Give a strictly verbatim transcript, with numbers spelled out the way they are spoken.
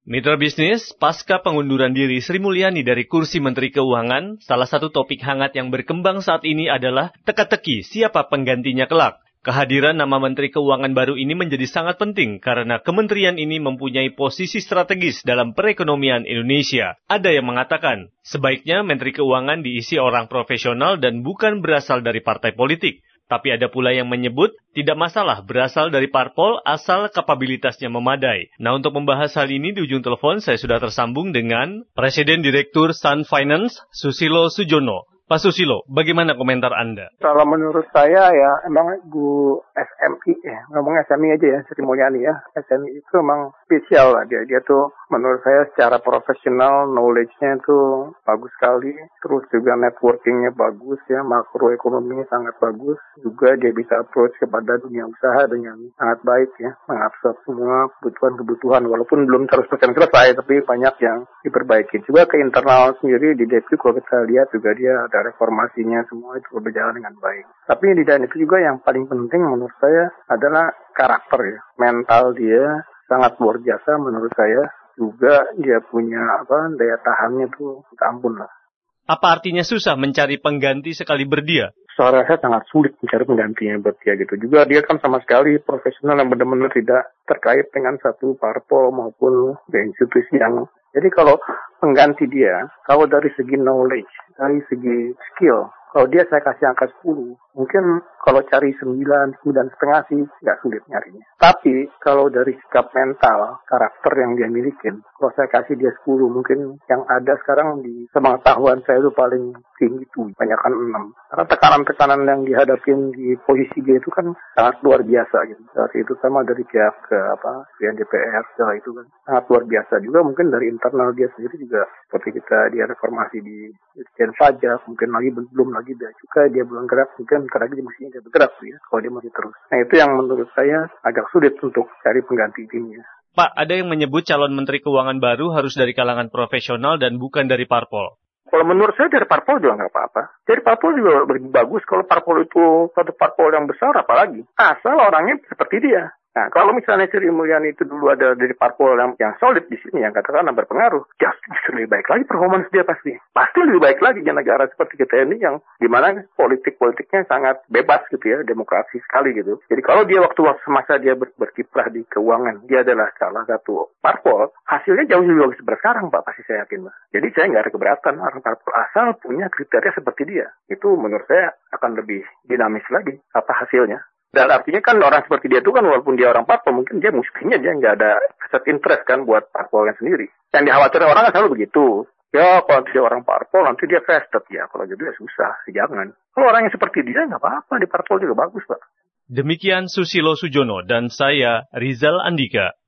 Mitra bisnis, pasca pengunduran diri Sri Mulyani dari kursi Menteri Keuangan, salah satu topik hangat yang berkembang saat ini adalah teka-teki siapa penggantinya kelak. Kehadiran nama Menteri Keuangan baru ini menjadi sangat penting karena kementerian ini mempunyai posisi strategis dalam perekonomian Indonesia. Ada yang mengatakan, sebaiknya Menteri Keuangan diisi orang profesional dan bukan berasal dari partai politik. Tapi ada pula yang menyebut tidak masalah berasal dari parpol asal kapabilitasnya memadai. Nah, untuk membahas hal ini di ujung telepon saya sudah tersambung dengan Presiden Direktur Sun Finance, Susilo Sujono. Pak Susilo, bagaimana komentar Anda? Kalau menurut saya ya, emang Bu S M I ya, ngomong S M I aja ya, Sri Mulyani ya. S M I itu emang spesial lah dia. Dia tuh menurut saya secara profesional, knowledge-nya tuh bagus sekali. Terus juga networking-nya bagus ya, makroekonominya sangat bagus. Juga dia bisa approach kepada dunia usaha dengan sangat baik ya. Mengabsorb semua kebutuhan-kebutuhan, walaupun belum seratus persen selesai, tapi banyak yang diperbaiki. Juga ke internal sendiri di D P kalau kita lihat juga dia ada reformasinya, semua itu berjalan dengan baik. Tapi di dalam itu juga yang paling penting menurut saya adalah karakter ya. Mental dia sangat luar biasa menurut saya. Juga dia punya apa daya tahannya tuh ampun lah. Apa artinya susah mencari pengganti sekali berdia? Saya rasa sangat sulit mencari penggantinya buat dia gitu. Juga dia kan sama sekali profesional yang benar-benar tidak terkait dengan satu parpol maupun institusi yang. Jadi kalau pengganti dia, kalau dari segi knowledge, dari segi skill, kalau dia saya kasih angka sepuluh, mungkin kalau cari sembilan, sembilan setengah sih nggak sulit nyarinya. Tapi kalau dari sikap mental, karakter yang dia miliki, kalau saya kasih dia sepuluh, mungkin yang ada sekarang di sepengetahuan saya itu paling tinggi tuh, banyakkan enam. Karena tekanan-tekanan yang dihadapin di posisi dia itu kan sangat luar biasa gitu. Dari itu sama dari pihak ke apa, pihak D P R, segala itu kan sangat luar biasa. Juga mungkin dari internal dia sendiri juga, seperti kita dia reformasi di Dirjen Pajak, mungkin lagi belum lagi dia juga dia belum gerak, mungkin ntar lagi mestinya dia bergerak tuh ya, kalau dia masih terus. Nah itu yang menurut saya agak sulit untuk cari pengganti timnya. Pak, ada yang menyebut calon Menteri Keuangan baru harus dari kalangan profesional dan bukan dari parpol. Kalau menurut saya dari parpol juga nggak apa-apa. Dari parpol juga lebih bagus kalau parpol itu satu parpol yang besar apalagi. Asal orangnya seperti dia. Nah, kalau misalnya Sri Mulyani itu dulu ada dari parpol yang, yang solid di sini, yang katakanlah berpengaruh, justru lebih baik lagi performance dia pasti. Pasti lebih baik lagi di negara seperti kita ini yang dimana politik-politiknya sangat bebas gitu ya, demokrasi sekali gitu. Jadi kalau dia waktu-waktu semasa dia ber, berkiprah di keuangan, dia adalah salah satu parpol, hasilnya jauh lebih bagus seperti sekarang Pak, pasti saya yakin Pak. Jadi saya nggak ada keberatan orang parpol asal punya kriteria seperti dia. Itu menurut saya akan lebih dinamis lagi apa hasilnya. Dan artinya kan orang seperti dia itu kan walaupun dia orang parpol mungkin dia mestinya dia nggak ada set interest kan buat parpolnya sendiri. Yang dikhawatirkan orang kan selalu begitu. Ya kalau dia orang parpol nanti dia vested ya. Kalau gitu ya susah, jangan. Kalau orang yang seperti dia nggak apa-apa di parpol juga bagus Pak. Demikian Susilo Sujono dan saya Rizal Andika.